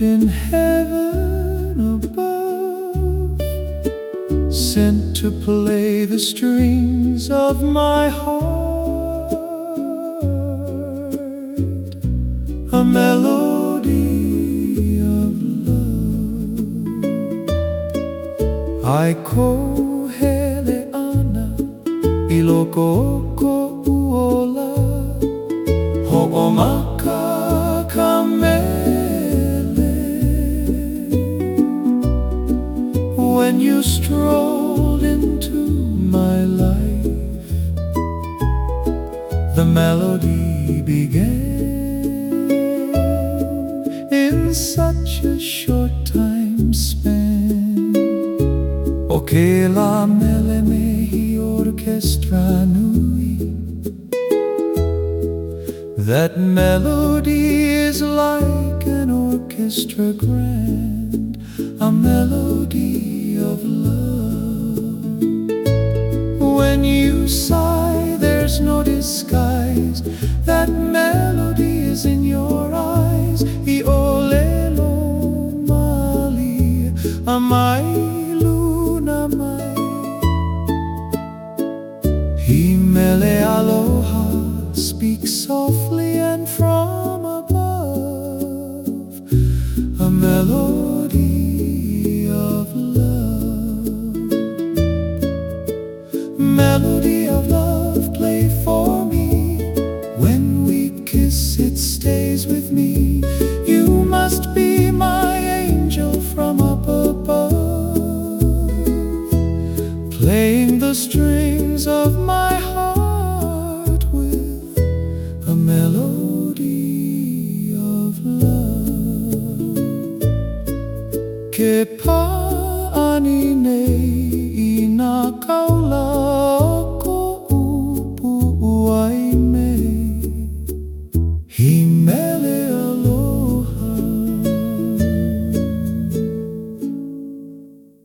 in heaven above, sent to play the strings of my heart, a melody of love. Ai kohele ana I loko oko uola, ho'omaka ka mele. When you strolled into my life, the melody began. In such a short time span, o ke la mele mehi orchestra nui. That melody is like an orchestra grand, a melody of love. When you sigh, there's no disguise, that melody is in your eyes. I olelo mali, amai luna mai. He mele aloha, speak softly and from above, a melody of love. Melody of love, play for me. When we kiss, it stays with me. You must be my angel from up above, playing the strings of my heart with a melody of love. Que